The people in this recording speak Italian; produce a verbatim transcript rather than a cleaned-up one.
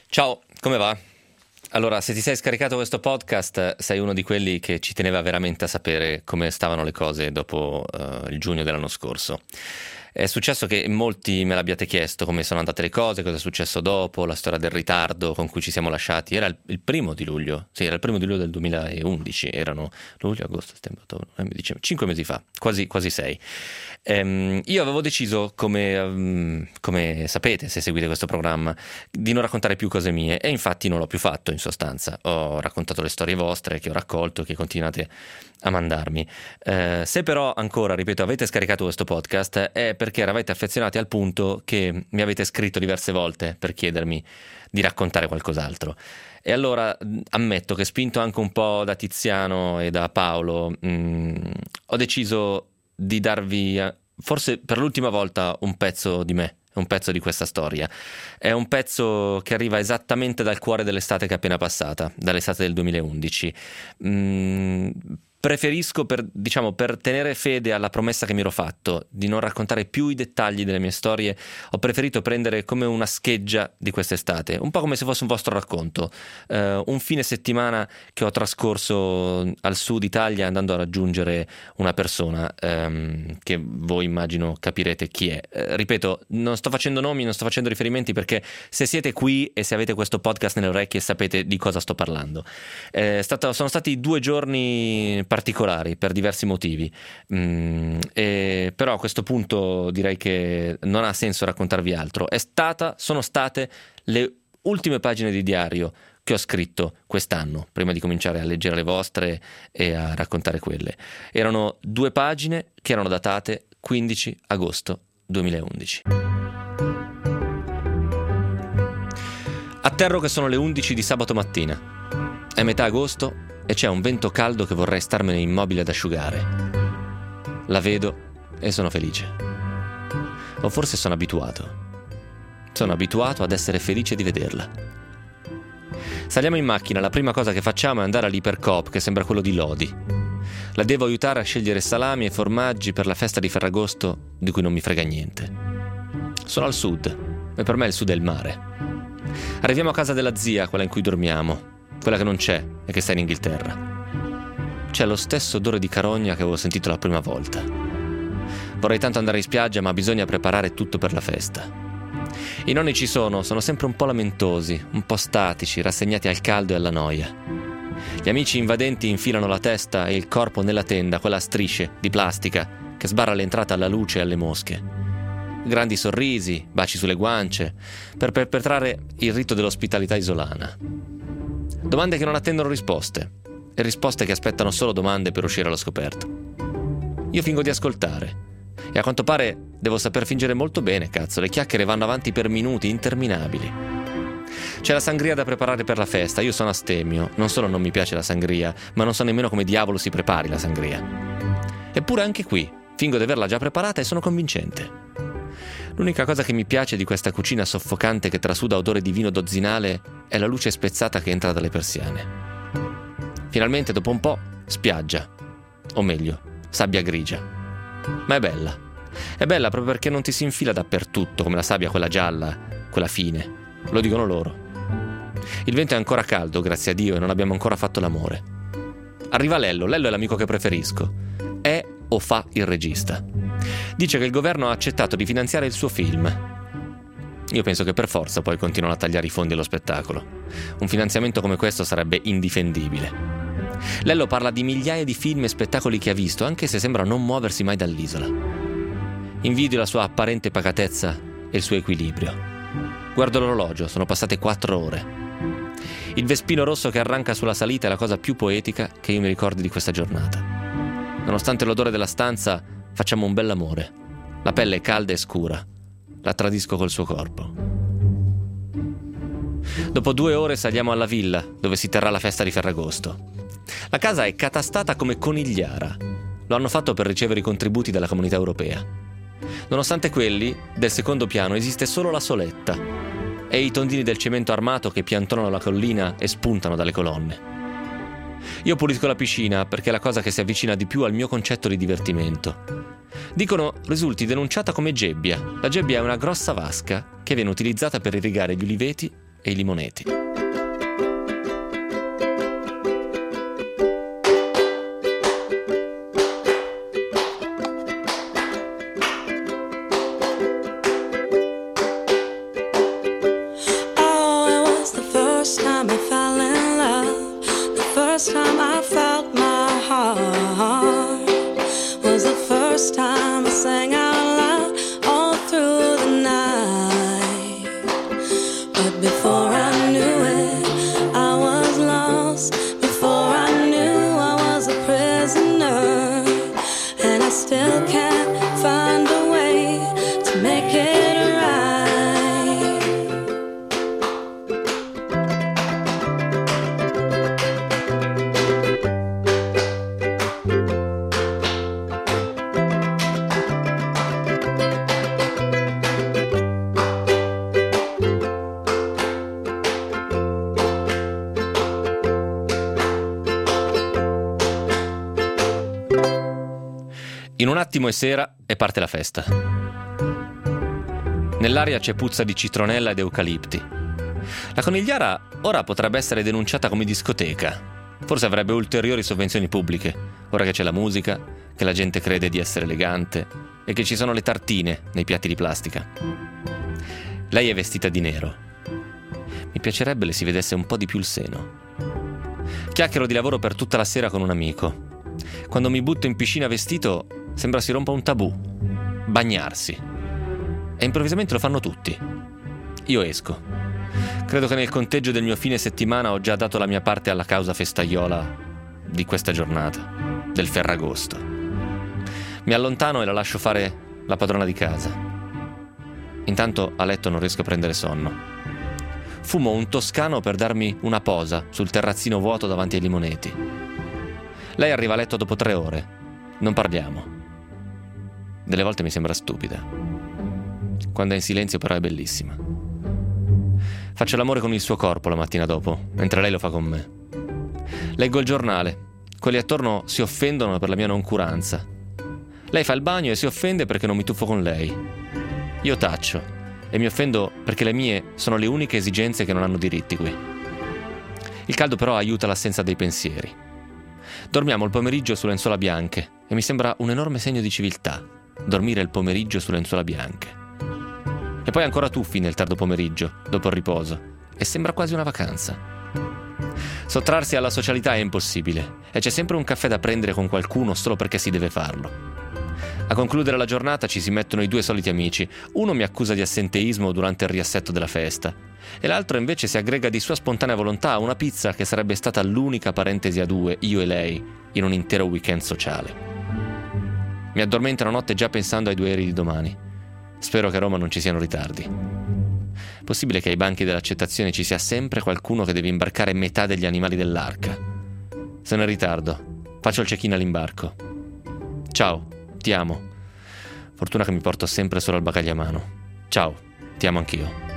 Ciao, come va? Allora, se ti sei scaricato questo podcast, sei uno di quelli che ci teneva veramente a sapere come stavano le cose dopo uh, il giugno dell'anno scorso. È successo che molti me l'abbiate chiesto come sono andate le cose, cosa è successo dopo, la storia del ritardo con cui ci siamo lasciati. Era il, il primo di luglio, sì, era il primo di luglio del duemilaundici, erano luglio, agosto, settembre, ottobre, novembre, dicembre, cinque mesi fa, quasi, quasi sei. Ehm, io avevo deciso, come, um, come sapete se seguite questo programma, di non raccontare più cose mie, e infatti non l'ho più fatto in sostanza. Ho raccontato le storie vostre che ho raccolto, che continuate a mandarmi. Eh, se però ancora, ripeto, avete scaricato questo podcast è perché eravate affezionati al punto che mi avete scritto diverse volte per chiedermi di raccontare qualcos'altro. E allora ammetto che, spinto anche un po' da Tiziano e da Paolo, mh, ho deciso di darvi, forse per l'ultima volta, un pezzo di me, un pezzo di questa storia. È un pezzo che arriva esattamente dal cuore dell'estate che è appena passata, dall'estate del duemilaundici. Mm, preferisco, per, diciamo, per tenere fede alla promessa che mi ero fatto di non raccontare più i dettagli delle mie storie, ho preferito prendere come una scheggia di quest'estate, un po' come se fosse un vostro racconto, uh, un fine settimana che ho trascorso al sud Italia andando a raggiungere una persona um, che voi immagino capirete chi è. Uh, ripeto, non sto facendo nomi, non sto facendo riferimenti, perché se siete qui e se avete questo podcast nelle orecchie sapete di cosa sto parlando. È stato, sono stati due giorni particolari per diversi motivi, mm, e però a questo punto direi che non ha senso raccontarvi altro. È stata, sono state le ultime pagine di diario che ho scritto quest'anno, prima di cominciare a leggere le vostre e a raccontare quelle. Erano due pagine che erano datate quindici agosto duemilaundici. Atterro che sono le undici di sabato mattina. È metà agosto e c'è un vento caldo che vorrei starmene immobile ad asciugare. La vedo e sono felice. O forse sono abituato. Sono abituato ad essere felice di vederla. Saliamo in macchina, la prima cosa che facciamo è andare all'Ipercoop, che sembra quello di Lodi. La devo aiutare a scegliere salami e formaggi per la festa di Ferragosto, di cui non mi frega niente. Sono al sud, e per me il sud è il mare. Arriviamo a casa della zia, quella in cui dormiamo, quella che non c'è e che sta in Inghilterra. C'è lo stesso odore di carogna che avevo sentito la prima volta. Vorrei tanto andare in spiaggia, ma bisogna preparare tutto per la festa. I nonni ci sono, sono sempre un po' lamentosi, un po' statici, rassegnati al caldo e alla noia. Gli amici invadenti infilano la testa e il corpo nella tenda, quella a strisce di plastica che sbarra l'entrata alla luce e alle mosche. Grandi sorrisi, baci sulle guance, per perpetrare il rito dell'ospitalità isolana. Domande che non attendono risposte, e risposte che aspettano solo domande per uscire allo scoperto. Io fingo di ascoltare, e a quanto pare devo saper fingere molto bene, cazzo, le chiacchiere vanno avanti per minuti interminabili. C'è la sangria da preparare per la festa, io sono astemio, non solo non mi piace la sangria, ma non so nemmeno come diavolo si prepari la sangria. Eppure anche qui, fingo di averla già preparata e sono convincente. L'unica cosa che mi piace di questa cucina soffocante che trasuda odore di vino dozzinale è la luce spezzata che entra dalle persiane. Finalmente, dopo un po', spiaggia. O meglio, sabbia grigia. Ma è bella. È bella proprio perché non ti si infila dappertutto come la sabbia, quella gialla, quella fine. Lo dicono loro. Il vento è ancora caldo, grazie a Dio, e non abbiamo ancora fatto l'amore. Arriva Lello. Lello è l'amico che preferisco. È o fa il regista. Dice che il governo ha accettato di finanziare il suo film. Io penso che per forza poi continuano a tagliare i fondi allo spettacolo. Un finanziamento come questo sarebbe indifendibile. Lello parla di migliaia di film e spettacoli che ha visto, anche se sembra non muoversi mai dall'isola. Invidio la sua apparente pacatezza e il suo equilibrio. Guardo l'orologio, sono passate quattro ore. Il vespino rosso che arranca sulla salita è la cosa più poetica che io mi ricordi di questa giornata. Nonostante l'odore della stanza, facciamo un bell'amore. La pelle è calda e scura. La tradisco col suo corpo. Dopo due ore saliamo alla villa, dove si terrà la festa di Ferragosto. La casa è catastata come conigliara. Lo hanno fatto per ricevere i contributi dalla Comunità Europea. Nonostante quelli, del secondo piano esiste solo la soletta e i tondini del cemento armato che piantonano la collina e spuntano dalle colonne. Io pulisco la piscina perché è la cosa che si avvicina di più al mio concetto di divertimento. Dicono risulti denunciata come gebbia. La gebbia è una grossa vasca che viene utilizzata per irrigare gli uliveti e i limoneti. First time I felt my heart was the first time I sang out loud all through the night. But before I knew it, I was lost. Before I knew I was a prisoner, and I still can't find a way to make it right. In un attimo è sera e parte la festa. Nell'aria c'è puzza di citronella ed eucalipti. La Conigliara ora potrebbe essere denunciata come discoteca. Forse avrebbe ulteriori sovvenzioni pubbliche, ora che c'è la musica, che la gente crede di essere elegante e che ci sono le tartine nei piatti di plastica. Lei è vestita di nero. Mi piacerebbe le si vedesse un po' di più il seno. Chiacchiero di lavoro per tutta la sera con un amico. Quando mi butto in piscina vestito, sembra si rompa un tabù. Bagnarsi. E improvvisamente lo fanno tutti. Io esco. Credo che nel conteggio del mio fine settimana ho già dato la mia parte alla causa festaiola di questa giornata, del Ferragosto. Mi allontano e la lascio fare la padrona di casa. Intanto a letto non riesco a prendere sonno. Fumo un toscano per darmi una posa sul terrazzino vuoto davanti ai limoneti. Lei arriva a letto dopo tre ore. Non parliamo. Delle volte mi sembra stupida. Quando è in silenzio però è bellissima. Faccio l'amore con il suo corpo la mattina dopo, mentre lei lo fa con me. Leggo il giornale. Quelli attorno si offendono per la mia noncuranza. Lei fa il bagno e si offende perché non mi tuffo con lei. Io taccio e mi offendo perché le mie sono le uniche esigenze che non hanno diritti qui. Il caldo però aiuta l'assenza dei pensieri. Dormiamo il pomeriggio su lenzuola bianche e mi sembra un enorme segno di civiltà dormire il pomeriggio su lenzuola bianche. E poi ancora tuffi nel tardo pomeriggio, dopo il riposo, e sembra quasi una vacanza. Sottrarsi alla socialità è impossibile e c'è sempre un caffè da prendere con qualcuno solo perché si deve farlo. A concludere la giornata ci si mettono i due soliti amici. Uno mi accusa di assenteismo durante il riassetto della festa e l'altro invece si aggrega di sua spontanea volontà a una pizza che sarebbe stata l'unica parentesi a due, io e lei, in un intero weekend sociale. Mi addormento la notte già pensando ai due aerei di domani. Spero che a Roma non ci siano ritardi. Possibile che ai banchi dell'accettazione ci sia sempre qualcuno che deve imbarcare metà degli animali dell'arca. Sono in ritardo. Faccio il check-in all'imbarco. Ciao, ti amo. Fortuna che mi porto sempre solo al bagagliamano. Ciao, ti amo anch'io.